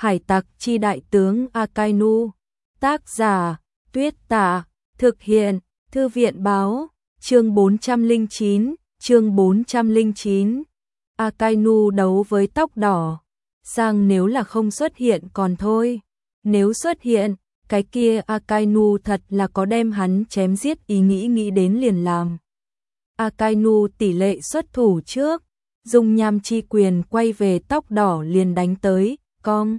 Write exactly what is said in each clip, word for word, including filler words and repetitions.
Hải tặc chi đại tướng Akainu. Tác giả, Tuyết Tả. Thực hiện, Thư viện báo. Chương bốn trăm lẻ chín, chương bốn trăm lẻ chín. Akainu đấu với tóc đỏ. Sang nếu là không xuất hiện còn thôi. Nếu xuất hiện, cái kia Akainu thật là có đem hắn chém giết ý nghĩ nghĩ đến liền làm. Akainu tỷ lệ xuất thủ trước, dùng nham chi quyền quay về tóc đỏ liền đánh tới, cong.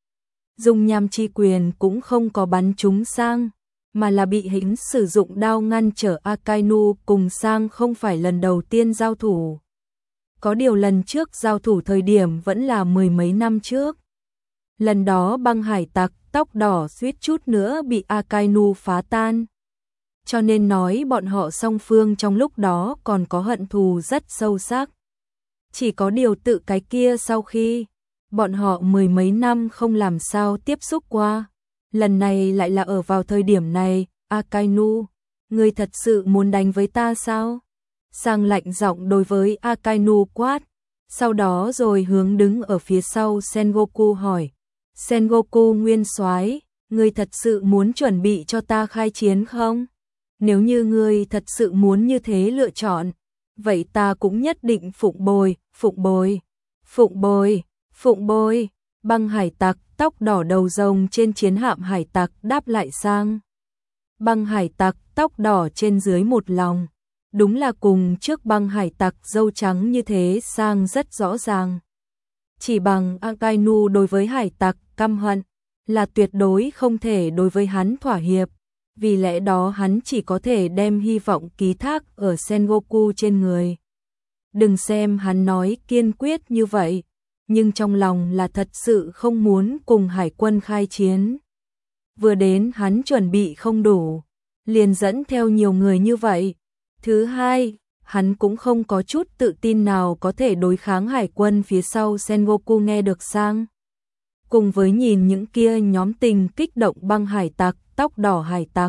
Dùng nham chi quyền cũng không có bắn trúng Sang, mà là bị hắn sử dụng đao ngăn trở. Akainu cùng Sang không phải lần đầu tiên giao thủ. Có điều lần trước giao thủ thời điểm vẫn là mười mấy năm trước. Lần đó băng hải tặc tóc đỏ suýt chút nữa bị Akainu phá tan. Cho nên nói bọn họ song phương trong lúc đó còn có hận thù rất sâu sắc. Chỉ có điều tự cái kia sau khi bọn họ mười mấy năm không làm sao tiếp xúc qua. Lần này lại là ở vào thời điểm này. Akainu, ngươi thật sự muốn đánh với ta sao? Sang lạnh giọng đối với Akainu quát. Sau đó rồi hướng đứng ở phía sau Sengoku hỏi. Sengoku nguyên soái, ngươi thật sự muốn chuẩn bị cho ta khai chiến không? Nếu như ngươi thật sự muốn như thế lựa chọn, vậy ta cũng nhất định phụng bồi, phụng bồi, phụng bồi, phụng bồi. Băng hải tặc tóc đỏ đầu rồng trên chiến hạm hải tặc đáp lại Sang. Băng hải tặc tóc đỏ trên dưới một lòng. Đúng là cùng trước băng hải tặc dâu trắng như thế. Sang rất rõ ràng. Chỉ bằng Akainu đối với hải tặc căm hận là tuyệt đối không thể đối với hắn thỏa hiệp. Vì lẽ đó hắn chỉ có thể đem hy vọng ký thác ở Sengoku trên người. Đừng xem hắn nói kiên quyết như vậy, nhưng trong lòng là thật sự không muốn cùng hải quân khai chiến. Vừa đến hắn chuẩn bị không đủ, liền dẫn theo nhiều người như vậy. Thứ hai, hắn cũng không có chút tự tin nào có thể đối kháng hải quân phía sau. Sengoku nghe được Sang, cùng với nhìn những kia nhóm tình kích động băng hải tặc, tóc đỏ hải tặc.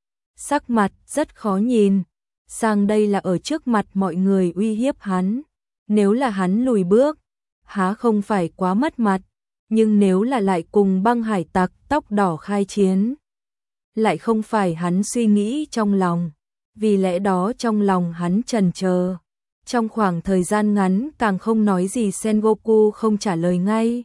Sắc mặt rất khó nhìn. Sang đây là ở trước mặt mọi người uy hiếp hắn. Nếu là hắn lùi bước, há không phải quá mất mặt. Nhưng nếu là lại cùng băng hải tặc, tóc đỏ khai chiến, lại không phải hắn suy nghĩ trong lòng. Vì lẽ đó trong lòng hắn chần chờ. Trong khoảng thời gian ngắn càng không nói gì. Sengoku không trả lời ngay.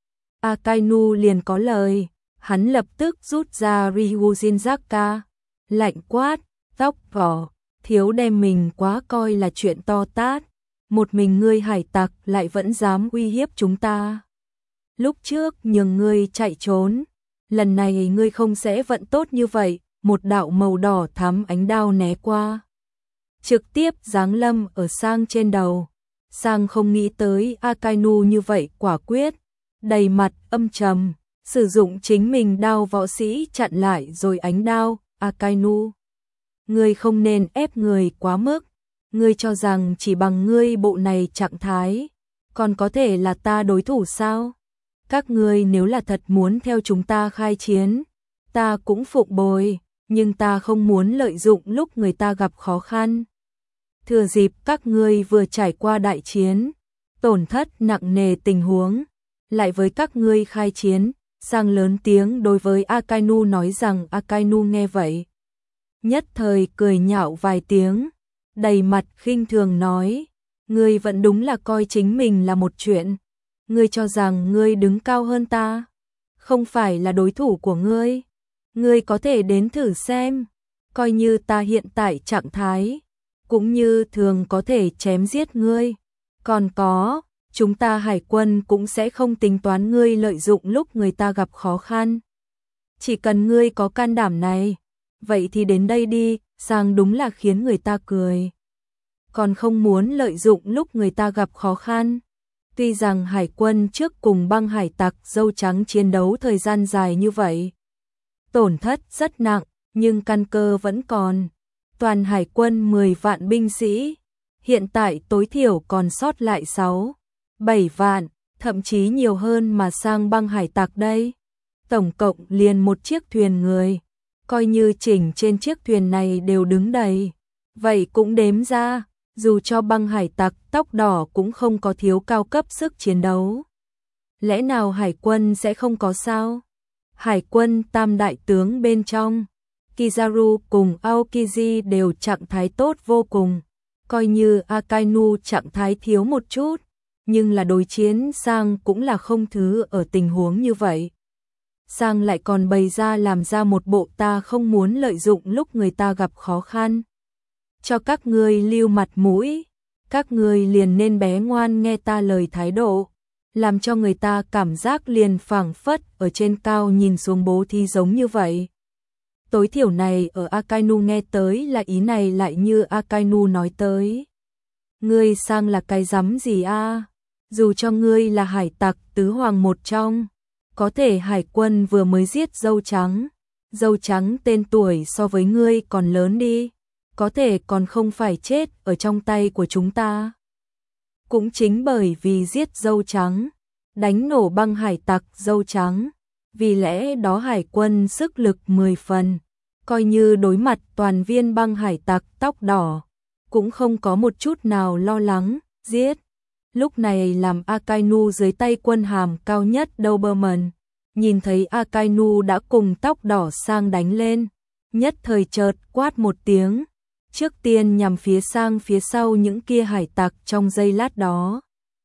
Akainu liền có lời. Hắn lập tức rút ra Ryujinzaka, lạnh quát, tóc đỏ, thiếu đem mình quá coi là chuyện to tát. Một mình ngươi hải tặc lại vẫn dám uy hiếp chúng ta. Lúc trước nhường ngươi chạy trốn, lần này ngươi không sẽ vận tốt như vậy. Một đạo màu đỏ thắm ánh đao né qua, trực tiếp giáng lâm ở Sang trên đầu. Sang không nghĩ tới Akainu như vậy quả quyết, đầy mặt âm trầm, sử dụng chính mình đao võ sĩ chặn lại rồi ánh đao. Akainu, ngươi không nên ép người quá mức. Ngươi cho rằng chỉ bằng ngươi bộ này trạng thái, còn có thể là ta đối thủ sao? Các ngươi nếu là thật muốn theo chúng ta khai chiến, ta cũng phụng bồi. Nhưng ta không muốn lợi dụng lúc người ta gặp khó khăn. Thừa dịp các ngươi vừa trải qua đại chiến, tổn thất nặng nề tình huống, lại với các ngươi khai chiến. Sang lớn tiếng đối với Akainu nói rằng. Akainu nghe vậy, nhất thời cười nhạo vài tiếng, đầy mặt khinh thường nói, ngươi vẫn đúng là coi chính mình là một chuyện. Ngươi cho rằng ngươi đứng cao hơn ta, không phải là đối thủ của ngươi. Ngươi có thể đến thử xem, coi như ta hiện tại trạng thái, cũng như thường có thể chém giết ngươi. Còn có, chúng ta hải quân cũng sẽ không tính toán ngươi lợi dụng lúc người ta gặp khó khăn. Chỉ cần ngươi có can đảm này, vậy thì đến đây đi. Sang đúng là khiến người ta cười. Còn không muốn lợi dụng lúc người ta gặp khó khăn. Tuy rằng hải quân trước cùng băng hải tặc dâu trắng chiến đấu thời gian dài như vậy, tổn thất rất nặng, nhưng căn cơ vẫn còn. Toàn hải quân mười vạn binh sĩ, hiện tại tối thiểu còn sót lại sáu, bảy vạn, thậm chí nhiều hơn mà sang băng hải tặc đây. Tổng cộng liền một chiếc thuyền người, coi như chỉnh trên chiếc thuyền này đều đứng đầy. Vậy cũng đếm ra, dù cho băng hải tặc tóc đỏ cũng không có thiếu cao cấp sức chiến đấu. Lẽ nào hải quân sẽ không có sao? Hải quân tam đại tướng bên trong, Kizaru cùng Aokiji đều trạng thái tốt vô cùng, coi như Akainu trạng thái thiếu một chút, nhưng là đối chiến Sang cũng là không thứ ở tình huống như vậy. Sang lại còn bày ra làm ra một bộ ta không muốn lợi dụng lúc người ta gặp khó khăn. Cho các ngươi lưu mặt mũi, các ngươi liền nên bé ngoan nghe ta lời thái độ, làm cho người ta cảm giác liền phảng phất ở trên cao nhìn xuống bố thí giống như vậy. Tối thiểu này ở Akainu nghe tới là ý này lại như Akainu nói tới. Ngươi Sang là cái rắm gì a? Dù cho ngươi là hải tặc tứ hoàng một trong, có thể hải quân vừa mới giết dâu trắng, dâu trắng tên tuổi so với ngươi còn lớn đi, có thể còn không phải chết ở trong tay của chúng ta. Cũng chính bởi vì giết dâu trắng, đánh nổ băng hải tặc dâu trắng, vì lẽ đó hải quân sức lực mười phần, coi như đối mặt toàn viên băng hải tặc tóc đỏ, cũng không có một chút nào lo lắng, giết. Lúc này làm Akainu dưới tay quân hàm cao nhất Doberman, nhìn thấy Akainu đã cùng tóc đỏ Sang đánh lên, nhất thời chợt quát một tiếng, trước tiên nhằm phía Sang phía sau những kia hải tặc trong giây lát đó.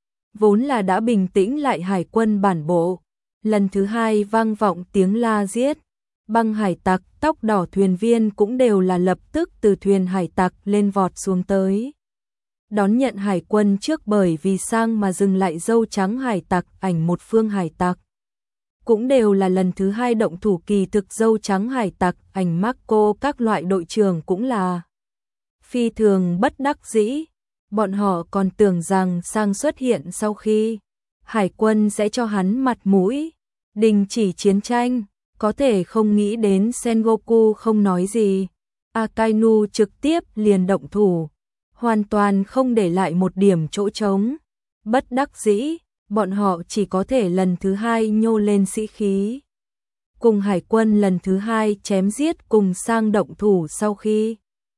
Vốn là đã bình tĩnh lại hải quân bản bộ, lần thứ hai vang vọng tiếng la giết, băng hải tặc tóc đỏ thuyền viên cũng đều là lập tức từ thuyền hải tặc lên vọt xuống tới. Đón nhận hải quân trước bởi vì Sang mà dừng lại dâu trắng hải tặc ảnh một phương hải tặc. Cũng đều là lần thứ hai động thủ kỳ thực dâu trắng hải tặc ảnh Marco các loại đội trưởng cũng là phi thường bất đắc dĩ. Bọn họ còn tưởng rằng Sang xuất hiện sau khi hải quân sẽ cho hắn mặt mũi, đình chỉ chiến tranh, có thể không nghĩ đến Sengoku không nói gì. Akainu trực tiếp liền động thủ, hoàn toàn không để lại một điểm chỗ trống. Bất đắc dĩ, bọn họ chỉ có thể lần thứ hai nhô lên sĩ khí. Cùng hải quân lần thứ hai chém giết cùng Sang động thủ sau khi.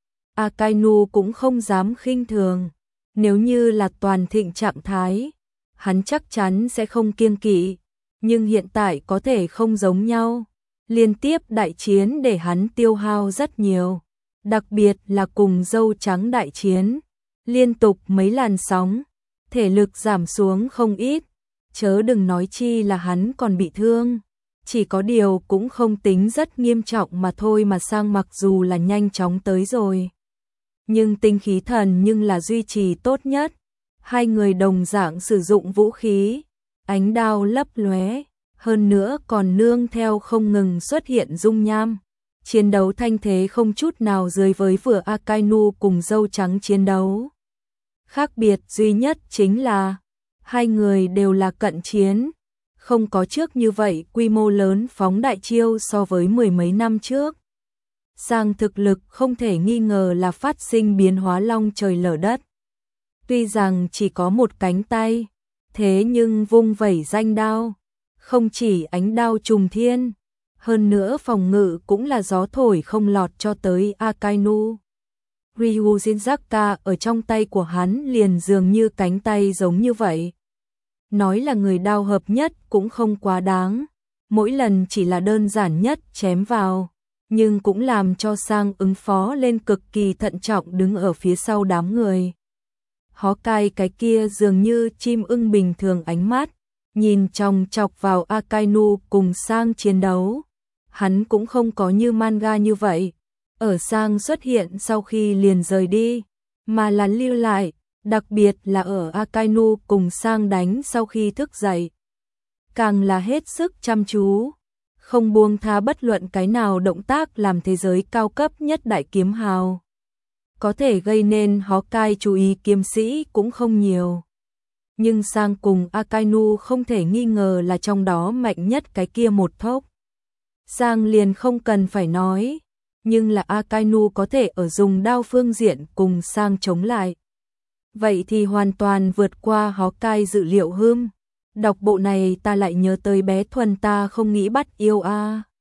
Akainu cũng không dám khinh thường, nếu như là toàn thịnh trạng thái, hắn chắc chắn sẽ không kiêng kỵ, nhưng hiện tại có thể không giống nhau. Liên tiếp đại chiến để hắn tiêu hao rất nhiều, đặc biệt là cùng dâu trắng đại chiến, liên tục mấy làn sóng, thể lực giảm xuống không ít, chớ đừng nói chi là hắn còn bị thương, chỉ có điều cũng không tính rất nghiêm trọng mà thôi mà Sang mặc dù là nhanh chóng tới rồi. Nhưng tinh khí thần nhưng là duy trì tốt nhất, hai người đồng dạng sử dụng vũ khí, ánh đao lấp lóe, hơn nữa còn nương theo không ngừng xuất hiện dung nham. Chiến đấu thanh thế không chút nào dưới với vừa Akainu cùng dâu trắng chiến đấu. Khác biệt duy nhất chính là hai người đều là cận chiến, không có trước như vậy quy mô lớn phóng đại chiêu so với mười mấy năm trước. Sang thực lực không thể nghi ngờ là phát sinh biến hóa long trời lở đất. Tuy rằng chỉ có một cánh tay, thế nhưng vung vẩy danh đao, không chỉ ánh đao trùng thiên, hơn nữa phòng ngự cũng là gió thổi không lọt cho tới Akainu. Ryu Shinzaka ở trong tay của hắn liền dường như cánh tay giống như vậy. Nói là người đao hợp nhất cũng không quá đáng, mỗi lần chỉ là đơn giản nhất chém vào, nhưng cũng làm cho Sang ứng phó lên cực kỳ thận trọng đứng ở phía sau đám người. Hawkeye cái kia dường như chim ưng bình thường ánh mắt, nhìn chòng chọc vào Akainu cùng Sang chiến đấu. Hắn cũng không có như manga như vậy, ở Sang xuất hiện sau khi liền rời đi, mà là lưu lại, đặc biệt là ở Akainu cùng Sang đánh sau khi thức dậy. Càng là hết sức chăm chú, không buông tha bất luận cái nào động tác làm thế giới cao cấp nhất đại kiếm hào. Có thể gây nên Hawkeye chú ý kiếm sĩ cũng không nhiều. Nhưng Sang cùng Akainu không thể nghi ngờ là trong đó mạnh nhất cái kia một thốc. Sang liền không cần phải nói, nhưng là Akainu có thể ở dùng đao phương diện cùng Sang chống lại. Vậy thì hoàn toàn vượt qua Hawkeye dự liệu hưm. Đọc bộ này ta lại nhớ tới bé Thuần ta không nghĩ bắt yêu a.